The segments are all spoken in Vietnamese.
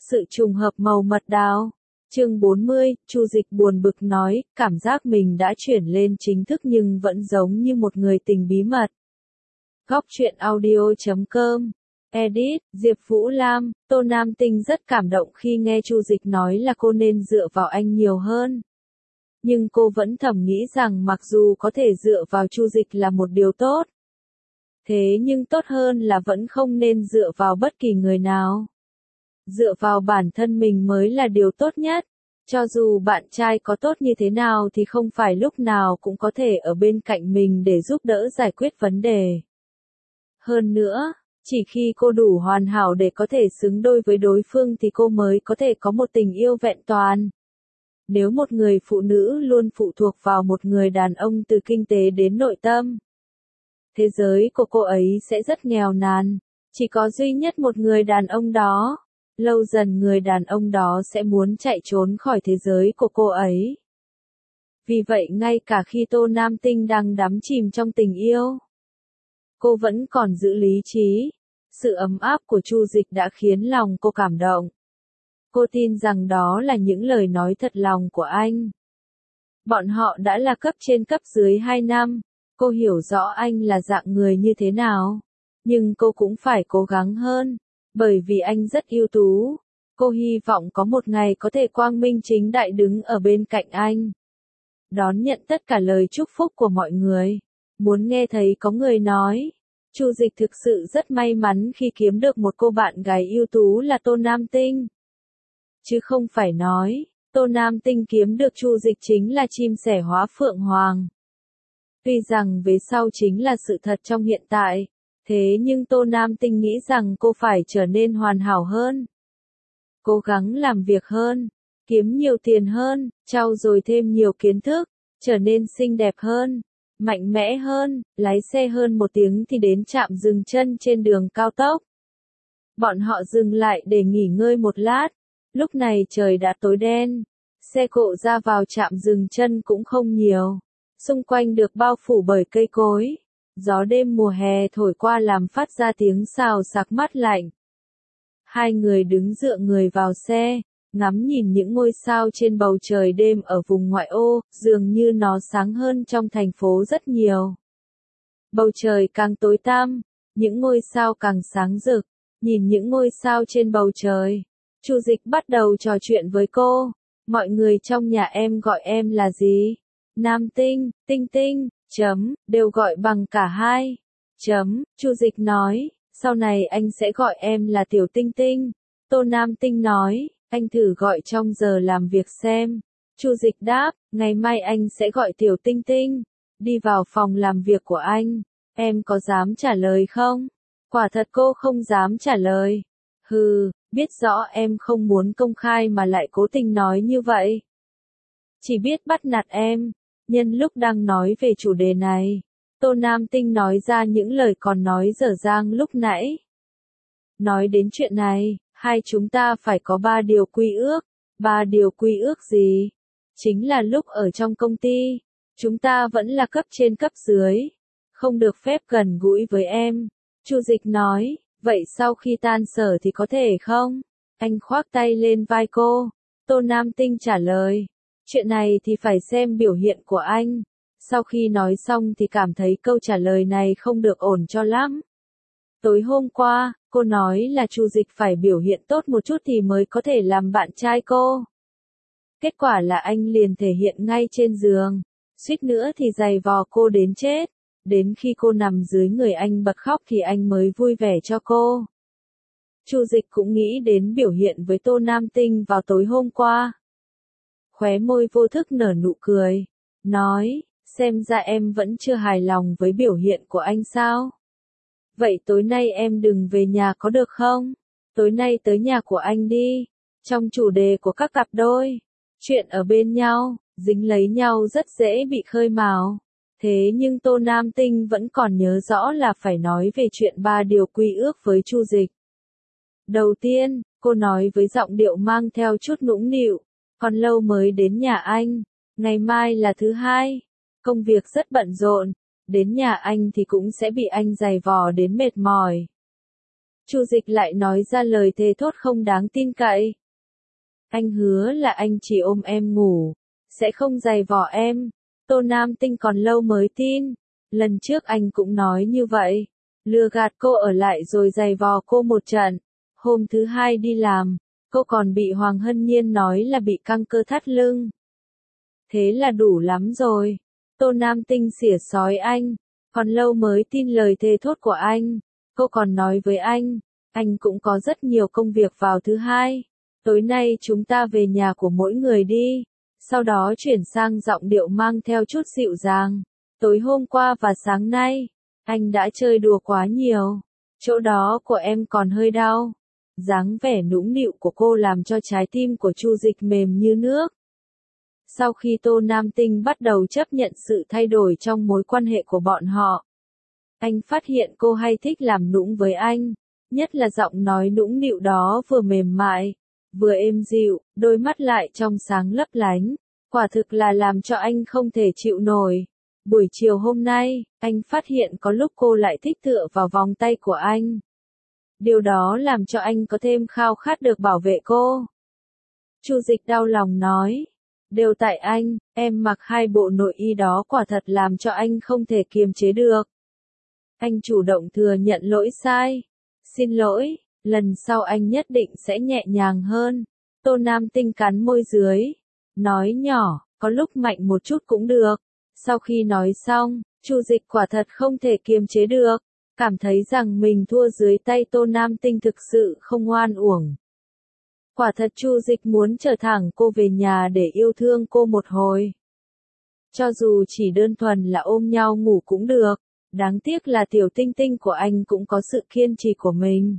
Sự trùng hợp màu mật đào. Chương 40, Chu Dịch buồn bực nói, cảm giác mình đã chuyển lên chính thức nhưng vẫn giống như một người tình bí mật. Góc truyện audio.com. Edit, Diệp Vũ Lam. Tô Nam Tinh rất cảm động khi nghe Chu Dịch nói là cô nên dựa vào anh nhiều hơn. Nhưng cô vẫn thầm nghĩ rằng mặc dù có thể dựa vào Chu Dịch là một điều tốt. Thế nhưng tốt hơn là vẫn không nên dựa vào bất kỳ người nào. Dựa vào bản thân mình mới là điều tốt nhất. Cho dù bạn trai có tốt như thế nào thì không phải lúc nào cũng có thể ở bên cạnh mình để giúp đỡ giải quyết vấn đề. Hơn nữa, chỉ khi cô đủ hoàn hảo để có thể xứng đôi với đối phương thì cô mới có thể có một tình yêu vẹn toàn. Nếu một người phụ nữ luôn phụ thuộc vào một người đàn ông từ kinh tế đến nội tâm, thế giới của cô ấy sẽ rất nghèo nàn. Chỉ có duy nhất một người đàn ông đó. Lâu dần người đàn ông đó sẽ muốn chạy trốn khỏi thế giới của cô ấy. Vì vậy ngay cả khi Tô Nam Tinh đang đắm chìm trong tình yêu, cô vẫn còn giữ lý trí. Sự ấm áp của Chu Dịch đã khiến lòng cô cảm động. Cô tin rằng đó là những lời nói thật lòng của anh. Bọn họ đã là cấp trên cấp dưới 2 năm. Cô hiểu rõ anh là dạng người như thế nào. Nhưng cô cũng phải cố gắng hơn. Bởi vì anh rất ưu tú. Cô hy vọng có một ngày có thể quang minh chính đại đứng ở bên cạnh anh. Đón nhận tất cả lời chúc phúc của mọi người. Muốn nghe thấy có người nói. Chu Dịch thực sự rất may mắn khi kiếm được một cô bạn gái ưu tú là Tô Nam Tinh. Chứ không phải nói, Tô Nam Tinh kiếm được Chu Dịch chính là chim sẻ hóa phượng hoàng. Tuy rằng về sau chính là sự thật trong hiện tại, thế nhưng Tô Nam Tinh nghĩ rằng cô phải trở nên hoàn hảo hơn. Cố gắng làm việc hơn, kiếm nhiều tiền hơn, trau dồi thêm nhiều kiến thức, trở nên xinh đẹp hơn, mạnh mẽ hơn, lái xe hơn 1 tiếng thì đến trạm dừng chân trên đường cao tốc. Bọn họ dừng lại để nghỉ ngơi một lát. Lúc này trời đã tối đen, xe cộ ra vào trạm dừng chân cũng không nhiều, xung quanh được bao phủ bởi cây cối, gió đêm mùa hè thổi qua làm phát ra tiếng xào xạc mát lạnh. Hai người đứng dựa người vào xe, ngắm nhìn những ngôi sao trên bầu trời đêm ở vùng ngoại ô, dường như nó sáng hơn trong thành phố rất nhiều. Bầu trời càng tối tăm, những ngôi sao càng sáng rực, nhìn những ngôi sao trên bầu trời. Chu Dịch bắt đầu trò chuyện với cô. Mọi người trong nhà em gọi em là gì? Nam Tinh, Tinh Tinh, đều gọi bằng cả hai. Chu Dịch nói, sau này anh sẽ gọi em là Tiểu Tinh Tinh. Tô Nam Tinh nói, anh thử gọi trong giờ làm việc xem. Chu Dịch đáp, ngày mai anh sẽ gọi Tiểu Tinh Tinh. Đi vào phòng làm việc của anh, em có dám trả lời không? Quả thật cô không dám trả lời. Hừ, biết rõ em không muốn công khai mà lại cố tình nói như vậy. Chỉ biết bắt nạt em. Nhân lúc đang nói về chủ đề này, Tô Nam Tinh nói ra những lời còn nói dở dang lúc nãy. Nói đến chuyện này, hai chúng ta phải có 3 điều quy ước. 3 điều quy ước gì? Chính là lúc ở trong công ty, chúng ta vẫn là cấp trên cấp dưới, không được phép gần gũi với em. Chu Dịch nói. Vậy sau khi tan sở thì có thể không? Anh khoác tay lên vai cô. Tô Nam Tinh trả lời. Chuyện này thì phải xem biểu hiện của anh. Sau khi nói xong thì cảm thấy câu trả lời này không được ổn cho lắm. Tối hôm qua, cô nói là Chu Dịch phải biểu hiện tốt một chút thì mới có thể làm bạn trai cô. Kết quả là anh liền thể hiện ngay trên giường. Suýt nữa thì giày vò cô đến chết. Đến khi cô nằm dưới người anh bật khóc thì anh mới vui vẻ cho cô. Chu Dịch cũng nghĩ đến biểu hiện với Tô Nam Tinh vào tối hôm qua. Khóe môi vô thức nở nụ cười. Nói, xem ra em vẫn chưa hài lòng với biểu hiện của anh sao? Vậy tối nay em đừng về nhà có được không? Tối nay tới nhà của anh đi. Trong chủ đề của các cặp đôi, chuyện ở bên nhau, dính lấy nhau rất dễ bị khơi mào. Thế nhưng Tô Nam Tinh vẫn còn nhớ rõ là phải nói về chuyện 3 điều quy ước với Chu Dịch. Đầu tiên, cô nói với giọng điệu mang theo chút nũng nịu, còn lâu mới đến nhà anh, ngày mai là thứ hai, công việc rất bận rộn, đến nhà anh thì cũng sẽ bị anh giày vò đến mệt mỏi. Chu Dịch lại nói ra lời thề thốt không đáng tin cậy. Anh hứa là anh chỉ ôm em ngủ, sẽ không giày vò em. Tô Nam Tinh còn lâu mới tin. Lần trước anh cũng nói như vậy. Lừa gạt cô ở lại rồi giày vò cô một trận. Hôm thứ hai đi làm, cô còn bị Hoàng Hân Nhiên nói là bị căng cơ thắt lưng. Thế là đủ lắm rồi. Tô Nam Tinh xỉa xói anh. Còn lâu mới tin lời thề thốt của anh. Cô còn nói với anh cũng có rất nhiều công việc vào thứ hai. Tối nay chúng ta về nhà của mỗi người đi. Sau đó chuyển sang giọng điệu mang theo chút dịu dàng. Tối hôm qua và sáng nay, anh đã chơi đùa quá nhiều. Chỗ đó của em còn hơi đau. Dáng vẻ nũng nịu của cô làm cho trái tim của Chu Dịch mềm như nước. Sau khi Tô Nam Tinh bắt đầu chấp nhận sự thay đổi trong mối quan hệ của bọn họ, anh phát hiện cô hay thích làm nũng với anh, nhất là giọng nói nũng nịu đó vừa mềm mại, vừa êm dịu, đôi mắt lại trong sáng lấp lánh, quả thực là làm cho anh không thể chịu nổi. Buổi chiều hôm nay, anh phát hiện có lúc cô lại thích tựa vào vòng tay của anh. Điều đó làm cho anh có thêm khao khát được bảo vệ cô. Chu Dịch đau lòng nói, đều tại anh, em mặc hai bộ nội y đó quả thật làm cho anh không thể kiềm chế được. Anh chủ động thừa nhận lỗi sai. Xin lỗi, lần sau anh nhất định sẽ nhẹ nhàng hơn. Tô Nam Tinh cắn môi dưới, nói nhỏ, có lúc mạnh một chút cũng được. Sau khi nói xong, Chu Dịch quả thật không thể kiềm chế được, cảm thấy rằng mình thua dưới tay Tô Nam Tinh thực sự không oan uổng. Quả thật Chu Dịch muốn chở thẳng cô về nhà để yêu thương cô một hồi. Cho dù chỉ đơn thuần là ôm nhau ngủ cũng được, đáng tiếc là tiểu tinh tinh của anh cũng có sự kiên trì của mình.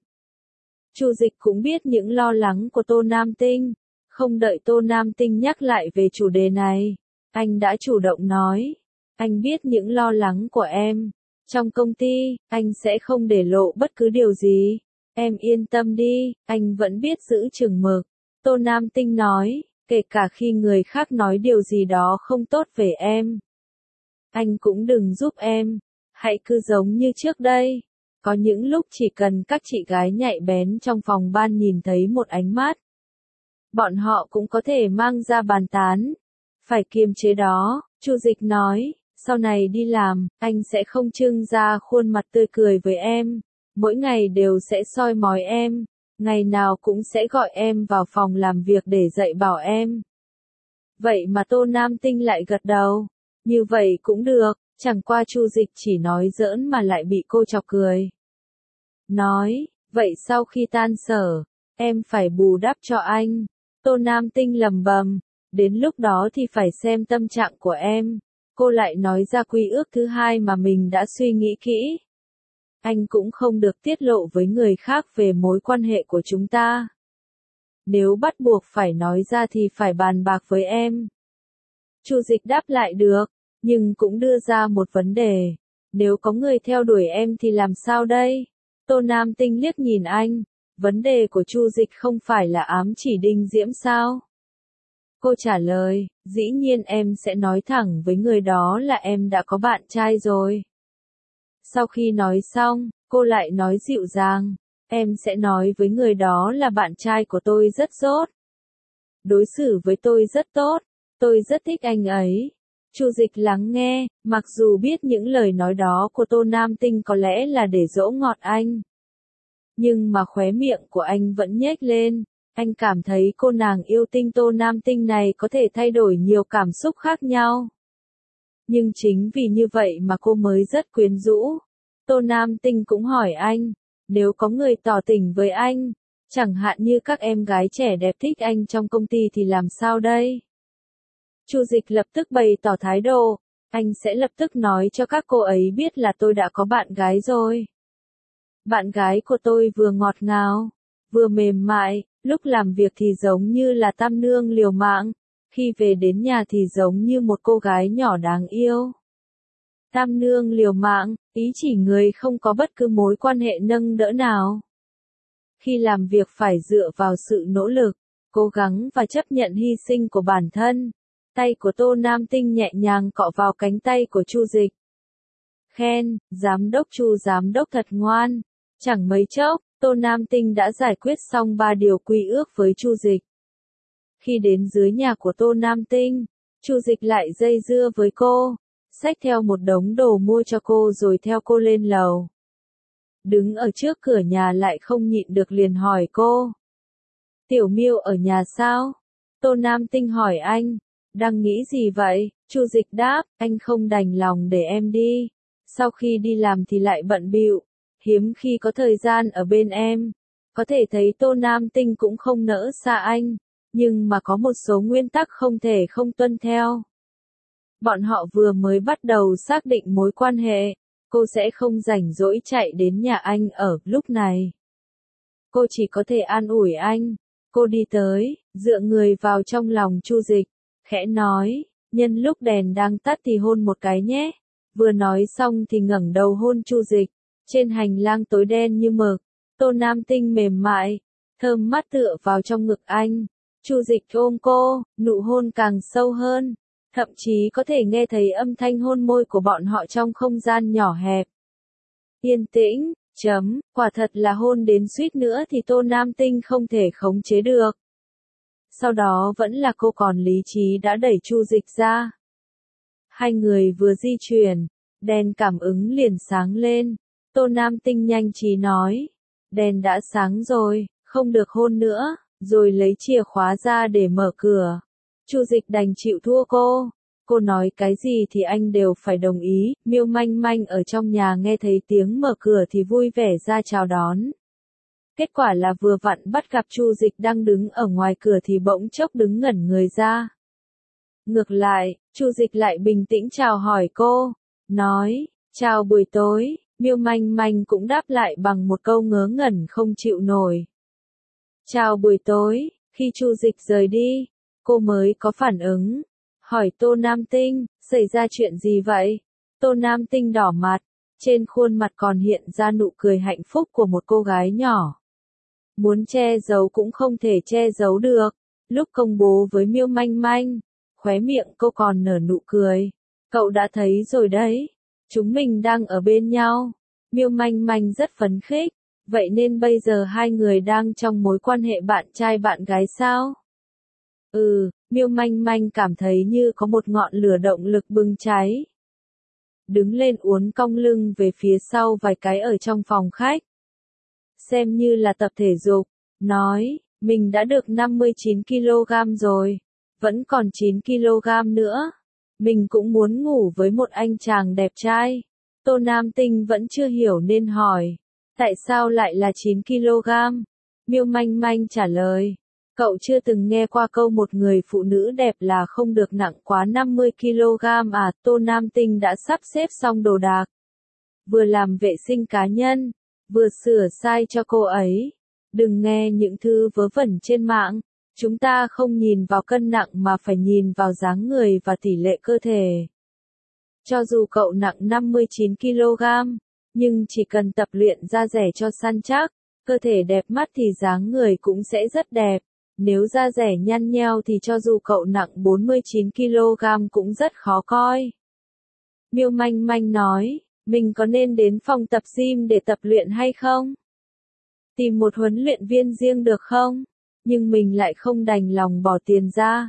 Chu Dịch cũng biết những lo lắng của Tô Nam Tinh, không đợi Tô Nam Tinh nhắc lại về chủ đề này, anh đã chủ động nói, anh biết những lo lắng của em, trong công ty, anh sẽ không để lộ bất cứ điều gì. Em yên tâm đi, anh vẫn biết giữ chừng mực. Tô Nam Tinh nói, kể cả khi người khác nói điều gì đó không tốt về em. Anh cũng đừng giúp em, hãy cứ giống như trước đây. Có những lúc chỉ cần các chị gái nhạy bén trong phòng ban nhìn thấy một ánh mắt. Bọn họ cũng có thể mang ra bàn tán. Phải kiềm chế đó, Chu Dịch nói, sau này đi làm, anh sẽ không trưng ra khuôn mặt tươi cười với em. Mỗi ngày đều sẽ soi mói em, ngày nào cũng sẽ gọi em vào phòng làm việc để dạy bảo em. Vậy mà Tô Nam Tinh lại gật đầu, như vậy cũng được, chẳng qua Chu Dịch chỉ nói giỡn mà lại bị cô chọc cười. Nói, vậy sau khi tan sở, em phải bù đắp cho anh. Tô Nam Tinh lầm bầm, đến lúc đó thì phải xem tâm trạng của em. Cô lại nói ra quy ước thứ hai mà mình đã suy nghĩ kỹ. Anh cũng không được tiết lộ với người khác về mối quan hệ của chúng ta. Nếu bắt buộc phải nói ra thì phải bàn bạc với em. Chu Dịch đáp lại được, nhưng cũng đưa ra một vấn đề. Nếu có người theo đuổi em thì làm sao đây? Tô Nam Tinh liếc nhìn anh, vấn đề của Chu Dịch không phải là ám chỉ Đinh Diễm sao? Cô trả lời, dĩ nhiên em sẽ nói thẳng với người đó là em đã có bạn trai rồi. Sau khi nói xong, cô lại nói dịu dàng, em sẽ nói với người đó là bạn trai của tôi rất tốt. Đối xử với tôi rất tốt, tôi rất thích anh ấy. Chu Dịch lắng nghe, mặc dù biết những lời nói đó của Tô Nam Tinh có lẽ là để dỗ ngọt anh. Nhưng mà khóe miệng của anh vẫn nhếch lên, anh cảm thấy cô nàng yêu tinh Tô Nam Tinh này có thể thay đổi nhiều cảm xúc khác nhau. Nhưng chính vì như vậy mà cô mới rất quyến rũ. Tô Nam Tinh cũng hỏi anh, nếu có người tỏ tình với anh, chẳng hạn như các em gái trẻ đẹp thích anh trong công ty thì làm sao đây? Chu Dịch lập tức bày tỏ thái độ, anh sẽ lập tức nói cho các cô ấy biết là tôi đã có bạn gái rồi. Bạn gái của tôi vừa ngọt ngào, vừa mềm mại, lúc làm việc thì giống như là tam nương liều mạng, khi về đến nhà thì giống như một cô gái nhỏ đáng yêu. Tam nương liều mạng, ý chỉ người không có bất cứ mối quan hệ nâng đỡ nào. Khi làm việc phải dựa vào sự nỗ lực, cố gắng và chấp nhận hy sinh của bản thân. Tay của Tô Nam Tinh nhẹ nhàng cọ vào cánh tay của Chu Dịch. Khen, giám đốc Chu giám đốc thật ngoan. Chẳng mấy chốc, Tô Nam Tinh đã giải quyết xong 3 điều quy ước với Chu Dịch. Khi đến dưới nhà của Tô Nam Tinh, Chu Dịch lại dây dưa với cô, xách theo một đống đồ mua cho cô rồi theo cô lên lầu. Đứng ở trước cửa nhà lại không nhịn được liền hỏi cô. Tiểu Miêu ở nhà sao? Tô Nam Tinh hỏi anh. Đang nghĩ gì vậy? Chu Dịch đáp, anh không đành lòng để em đi. Sau khi đi làm thì lại bận bịu, hiếm khi có thời gian ở bên em. Có thể thấy Tô Nam Tinh cũng không nỡ xa anh, nhưng mà có một số nguyên tắc không thể không tuân theo. Bọn họ vừa mới bắt đầu xác định mối quan hệ, cô sẽ không rảnh rỗi chạy đến nhà anh ở lúc này. Cô chỉ có thể an ủi anh. Cô đi tới, dựa người vào trong lòng Chu Dịch, khẽ nói, nhân lúc đèn đang tắt thì hôn một cái nhé. Vừa nói xong thì ngẩng đầu hôn Chu Dịch. Trên hành lang tối đen như mực, Tô Nam Tinh mềm mại, thơm mát tựa vào trong ngực anh. Chu Dịch ôm cô, nụ hôn càng sâu hơn, thậm chí có thể nghe thấy âm thanh hôn môi của bọn họ trong không gian nhỏ hẹp. Yên tĩnh, quả thật là hôn đến suýt nữa thì Tô Nam Tinh không thể khống chế được. Sau đó vẫn là cô còn lý trí đã đẩy Chu Dịch ra. Hai người vừa di chuyển, đèn cảm ứng liền sáng lên. Tô Nam Tinh nhanh trí nói, đèn đã sáng rồi, không được hôn nữa, rồi lấy chìa khóa ra để mở cửa. Chu Dịch đành chịu thua cô. Cô nói cái gì thì anh đều phải đồng ý. Miêu Manh Manh ở trong nhà nghe thấy tiếng mở cửa thì vui vẻ ra chào đón. Kết quả là vừa vặn bắt gặp Chu Dịch đang đứng ở ngoài cửa thì bỗng chốc đứng ngẩn người ra. Ngược lại, Chu Dịch lại bình tĩnh chào hỏi cô, nói, chào buổi tối. Miêu Manh Manh cũng đáp lại bằng một câu ngớ ngẩn không chịu nổi. Chào buổi tối. Khi Chu Dịch rời đi, cô mới có phản ứng. Hỏi Tô Nam Tinh, xảy ra chuyện gì vậy? Tô Nam Tinh đỏ mặt, trên khuôn mặt còn hiện ra nụ cười hạnh phúc của một cô gái nhỏ. Muốn che giấu cũng không thể che giấu được. Lúc công bố với Miêu Manh Manh, khóe miệng cô còn nở nụ cười. Cậu đã thấy rồi đấy, chúng mình đang ở bên nhau. Miêu Manh Manh rất phấn khích, vậy nên bây giờ hai người đang trong mối quan hệ bạn trai bạn gái sao? Miêu Manh Manh cảm thấy như có một ngọn lửa động lực bừng cháy. Đứng lên uốn cong lưng về phía sau vài cái ở trong phòng khách. Xem như là tập thể dục, nói, mình đã được 59 kg rồi, vẫn còn 9 kg nữa. Mình cũng muốn ngủ với một anh chàng đẹp trai. Tô Nam Tinh vẫn chưa hiểu nên hỏi, tại sao lại là 9 kg? Miêu Manh Manh trả lời, cậu chưa từng nghe qua câu một người phụ nữ đẹp là không được nặng quá 50 kg à? Tô Nam Tinh đã sắp xếp xong đồ đạc, vừa làm vệ sinh cá nhân, vừa sửa sai cho cô ấy. Đừng nghe những thứ vớ vẩn trên mạng, chúng ta không nhìn vào cân nặng mà phải nhìn vào dáng người và tỷ lệ cơ thể. Cho dù cậu nặng 59 kg, nhưng chỉ cần tập luyện da dẻ cho săn chắc, cơ thể đẹp mắt thì dáng người cũng sẽ rất đẹp. Nếu da dẻ nhăn nheo thì cho dù cậu nặng 49 kg cũng rất khó coi. Miêu Manh Manh nói, mình có nên đến phòng tập gym để tập luyện hay không? Tìm một huấn luyện viên riêng được không? Nhưng mình lại không đành lòng bỏ tiền ra.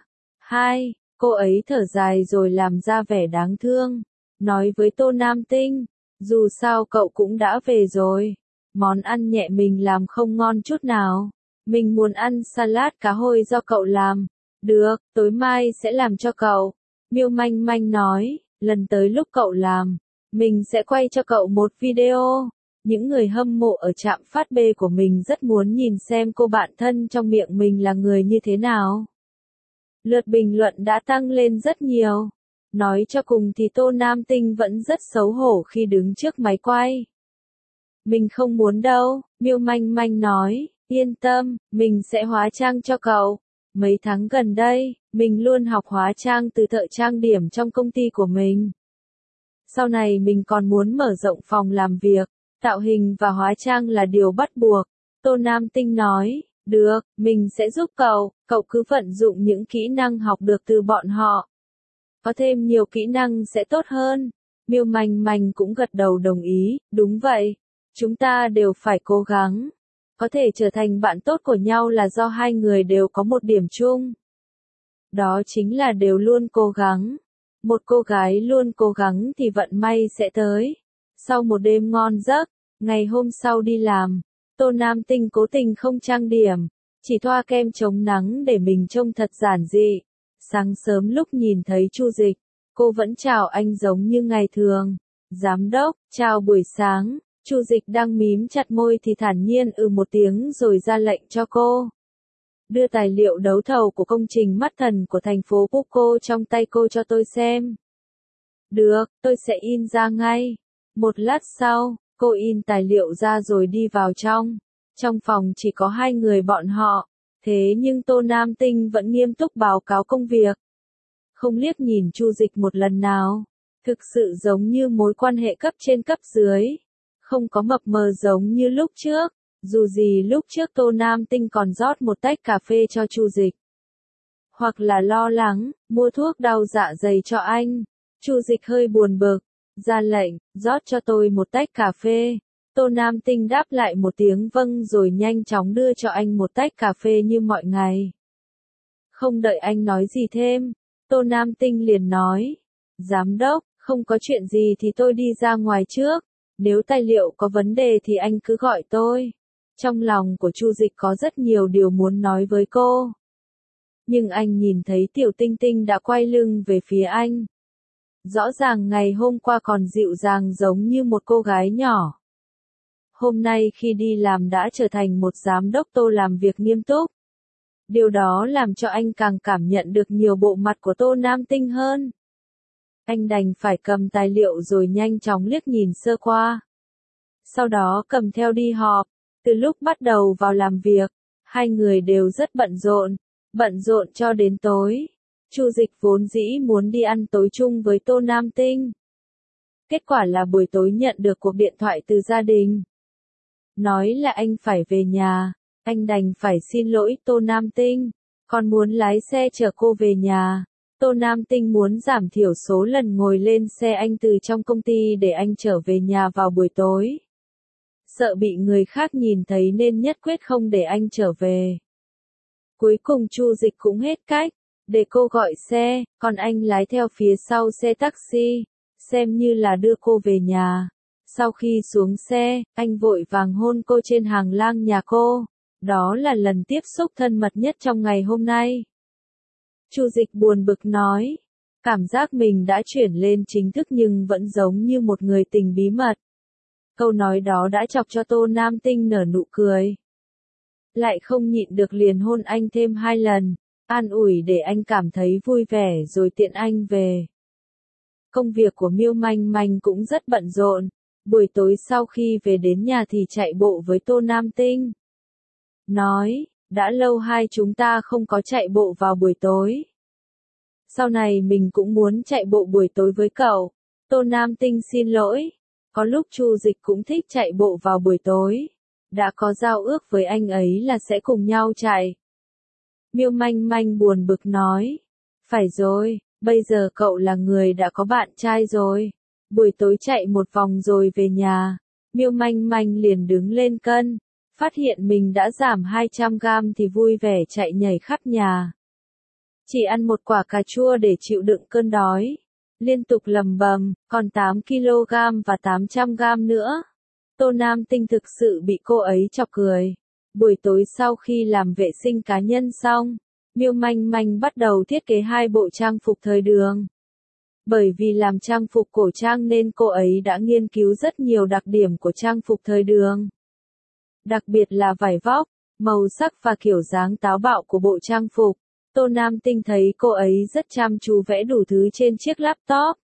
Cô ấy thở dài rồi làm ra vẻ đáng thương. Nói với Tô Nam Tinh, dù sao cậu cũng đã về rồi. Món ăn nhẹ mình làm không ngon chút nào. Mình muốn ăn salad cá hồi do cậu làm. Được, tối mai sẽ làm cho cậu. Miêu Manh Manh nói, lần tới lúc cậu làm, mình sẽ quay cho cậu một video. Những người hâm mộ ở trạm phát B của mình rất muốn nhìn xem cô bạn thân trong miệng mình là người như thế nào. Lượt bình luận đã tăng lên rất nhiều. Nói cho cùng thì Tô Nam Tinh vẫn rất xấu hổ khi đứng trước máy quay. Mình không muốn đâu, Miêu Manh Manh nói, yên tâm, mình sẽ hóa trang cho cậu. Mấy tháng gần đây, mình luôn học hóa trang từ thợ trang điểm trong công ty của mình. Sau này mình còn muốn mở rộng phòng làm việc, tạo hình và hóa trang là điều bắt buộc. Tô Nam Tinh nói, được, mình sẽ giúp cậu cứ vận dụng những kỹ năng học được từ bọn họ. Có thêm nhiều kỹ năng sẽ tốt hơn. Miêu Manh Manh cũng gật đầu đồng ý, đúng vậy. Chúng ta đều phải cố gắng. Có thể trở thành bạn tốt của nhau là do hai người đều có một điểm chung. Đó chính là đều luôn cố gắng. Một cô gái luôn cố gắng thì vận may sẽ tới. Sau một đêm ngon giấc, ngày hôm sau đi làm, Tô Nam Tinh cố tình không trang điểm, chỉ thoa kem chống nắng để mình trông thật giản dị. Sáng sớm lúc nhìn thấy Chu Dịch, cô vẫn chào anh giống như ngày thường. Giám đốc, chào buổi sáng. Chu Dịch đang mím chặt môi thì thản nhiên một tiếng rồi ra lệnh cho cô. Đưa tài liệu đấu thầu của công trình mắt thần của thành phố Puco trong tay cô cho tôi xem. Được, tôi sẽ in ra ngay. Một lát sau, cô in tài liệu ra rồi đi vào trong. Trong phòng chỉ có hai người bọn họ, thế nhưng Tô Nam Tinh vẫn nghiêm túc báo cáo công việc. Không liếc nhìn Chu Dịch một lần nào. Thực sự giống như mối quan hệ cấp trên cấp dưới. Không có mập mờ giống như lúc trước. Dù gì lúc trước Tô Nam Tinh còn rót một tách cà phê cho Chu Dịch. Hoặc là lo lắng, mua thuốc đau dạ dày cho anh. Chu Dịch hơi buồn bực, ra lệnh, rót cho tôi một tách cà phê. Tô Nam Tinh đáp lại một tiếng vâng rồi nhanh chóng đưa cho anh một tách cà phê như mọi ngày. Không đợi anh nói gì thêm, Tô Nam Tinh liền nói, giám đốc, không có chuyện gì thì tôi đi ra ngoài trước, nếu tài liệu có vấn đề thì anh cứ gọi tôi. Trong lòng của Chu Dịch có rất nhiều điều muốn nói với cô. Nhưng anh nhìn thấy Tiểu Tinh Tinh đã quay lưng về phía anh. Rõ ràng ngày hôm qua còn dịu dàng giống như một cô gái nhỏ. Hôm nay khi đi làm đã trở thành một giám đốc Tô làm việc nghiêm túc. Điều đó làm cho anh càng cảm nhận được nhiều bộ mặt của Tô Nam Tinh hơn. Anh đành phải cầm tài liệu rồi nhanh chóng liếc nhìn sơ qua. Sau đó cầm theo đi họp. Từ lúc bắt đầu vào làm việc, hai người đều rất bận rộn cho đến tối. Chu Dịch vốn dĩ muốn đi ăn tối chung với Tô Nam Tinh. Kết quả là buổi tối nhận được cuộc điện thoại từ gia đình. Nói là anh phải về nhà, anh đành phải xin lỗi Tô Nam Tinh, còn muốn lái xe chở cô về nhà. Tô Nam Tinh muốn giảm thiểu số lần ngồi lên xe anh từ trong công ty để anh trở về nhà vào buổi tối. Sợ bị người khác nhìn thấy nên nhất quyết không để anh trở về. Cuối cùng Chu Dịch cũng hết cách, để cô gọi xe, còn anh lái theo phía sau xe taxi, xem như là đưa cô về nhà. Sau khi xuống xe, anh vội vàng hôn cô trên hàng lang nhà cô. Đó là lần tiếp xúc thân mật nhất trong ngày hôm nay. Chu Dịch buồn bực nói, cảm giác mình đã chuyển lên chính thức nhưng vẫn giống như một người tình bí mật. Câu nói đó đã chọc cho Tô Nam Tinh nở nụ cười. Lại không nhịn được liền hôn anh thêm 2 lần, an ủi để anh cảm thấy vui vẻ rồi tiện anh về. Công việc của Miêu Manh Manh cũng rất bận rộn, buổi tối sau khi về đến nhà thì chạy bộ với Tô Nam Tinh. Nói, đã lâu hai chúng ta không có chạy bộ vào buổi tối. Sau này mình cũng muốn chạy bộ buổi tối với cậu. Tô Nam Tinh xin lỗi. Có lúc Chu Dịch cũng thích chạy bộ vào buổi tối. Đã có giao ước với anh ấy là sẽ cùng nhau chạy. Miêu Manh Manh buồn bực nói. Phải rồi, bây giờ cậu là người đã có bạn trai rồi. Buổi tối chạy một vòng rồi về nhà. Miêu Manh Manh liền đứng lên cân. Phát hiện mình đã giảm 200 gram thì vui vẻ chạy nhảy khắp nhà. Chỉ ăn một quả cà chua để chịu đựng cơn đói. Liên tục lầm bầm, còn 8 kg và 800 gram nữa. Tô Nam Tinh thực sự bị cô ấy chọc cười. Buổi tối sau khi làm vệ sinh cá nhân xong, Miêu Manh Manh bắt đầu thiết kế 2 bộ trang phục thời đường. Bởi vì làm trang phục cổ trang nên cô ấy đã nghiên cứu rất nhiều đặc điểm của trang phục thời đường. Đặc biệt là vải vóc, màu sắc và kiểu dáng táo bạo của bộ trang phục. Tô Nam Tinh thấy cô ấy rất chăm chú vẽ đủ thứ trên chiếc laptop.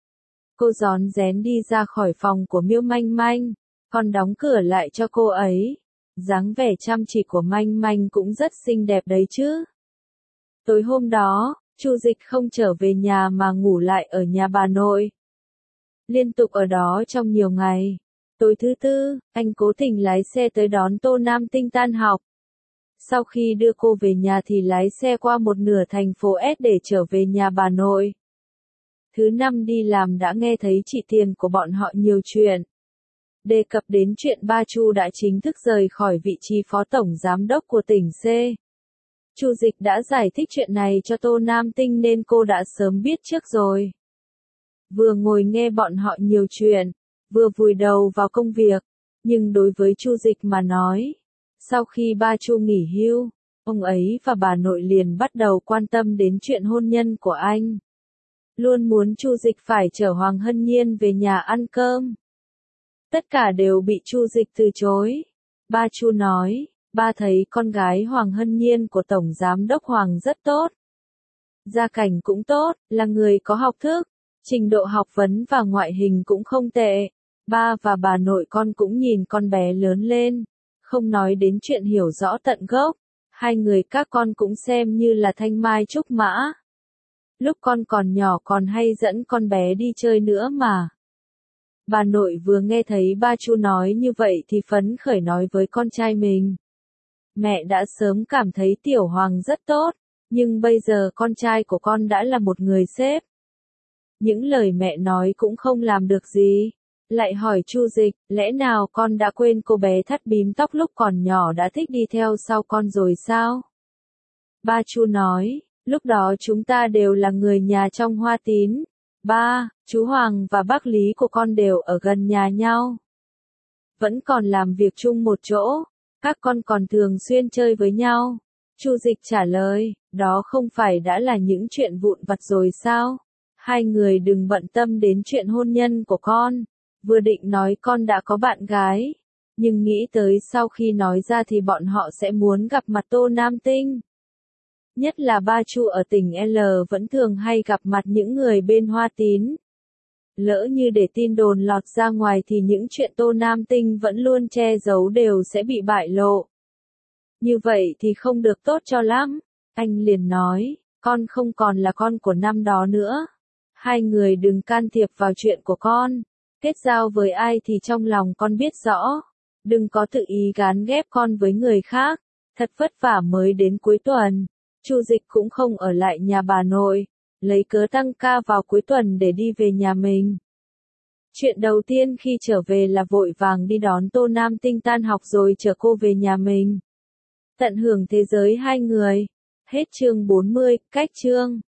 Cô rón rén đi ra khỏi phòng của Miêu Manh Manh, còn đóng cửa lại cho cô ấy. Dáng vẻ chăm chỉ của Manh Manh cũng rất xinh đẹp đấy chứ. Tối hôm đó, Chu Dịch không trở về nhà mà ngủ lại ở nhà bà nội. Liên tục ở đó trong nhiều ngày. Tối thứ tư, anh cố tình lái xe tới đón Tô Nam Tinh tan học. Sau khi đưa cô về nhà thì lái xe qua một nửa thành phố S để trở về nhà bà nội. Thứ năm đi làm đã nghe thấy chị Tiền của bọn họ nhiều chuyện. Đề cập đến chuyện ba Chu đã chính thức rời khỏi vị trí phó tổng giám đốc của tỉnh C. Chu Dịch đã giải thích chuyện này cho Tô Nam Tinh nên cô đã sớm biết trước rồi. Vừa ngồi nghe bọn họ nhiều chuyện, vừa vùi đầu vào công việc, nhưng đối với Chu Dịch mà nói, sau khi ba Chu nghỉ hưu, ông ấy và bà nội liền bắt đầu quan tâm đến chuyện hôn nhân của anh. Luôn muốn Chu Dịch phải chở Hoàng Hân Nhiên về nhà ăn cơm. Tất cả đều bị Chu Dịch từ chối. Ba Chu nói, ba thấy con gái Hoàng Hân Nhiên của Tổng Giám đốc Hoàng rất tốt. Gia cảnh cũng tốt, là người có học thức, trình độ học vấn và ngoại hình cũng không tệ. Ba và bà nội con cũng nhìn con bé lớn lên, không nói đến chuyện hiểu rõ tận gốc. Hai người các con cũng xem như là thanh mai trúc mã. Lúc con còn nhỏ còn hay dẫn con bé đi chơi nữa mà. Bà nội vừa nghe thấy ba Chu nói như vậy thì phấn khởi nói với con trai mình. Mẹ đã sớm cảm thấy Tiểu Hoàng rất tốt, nhưng bây giờ con trai của con đã là một người sếp. Những lời mẹ nói cũng không làm được gì. Lại hỏi Chu Dịch, lẽ nào con đã quên cô bé thắt bím tóc lúc còn nhỏ đã thích đi theo sau con rồi sao? Ba Chu nói, lúc đó chúng ta đều là người nhà trong Hoa Tín. Ba, chú Hoàng và bác Lý của con đều ở gần nhà nhau. Vẫn còn làm việc chung một chỗ, các con còn thường xuyên chơi với nhau. Chu Dịch trả lời, đó không phải đã là những chuyện vụn vặt rồi sao? Hai người đừng bận tâm đến chuyện hôn nhân của con. Vừa định nói con đã có bạn gái, nhưng nghĩ tới sau khi nói ra thì bọn họ sẽ muốn gặp mặt Tô Nam Tinh. Nhất là ba Chu ở tỉnh L vẫn thường hay gặp mặt những người bên Hoa Tín. Lỡ như để tin đồn lọt ra ngoài thì những chuyện Tô Nam Tinh vẫn luôn che giấu đều sẽ bị bại lộ. Như vậy thì không được tốt cho lắm. Anh liền nói, con không còn là con của năm đó nữa. Hai người đừng can thiệp vào chuyện của con. Kết giao với ai thì trong lòng con biết rõ. Đừng có tự ý gán ghép con với người khác. Thật vất vả mới đến cuối tuần. Chu Dịch cũng không ở lại nhà bà nội. Lấy cớ tăng ca vào cuối tuần để đi về nhà mình. Chuyện đầu tiên khi trở về là vội vàng đi đón Tô Nam Tinh tan học rồi chở cô về nhà mình. Tận hưởng thế giới hai người. Hết chương 40, cách chương.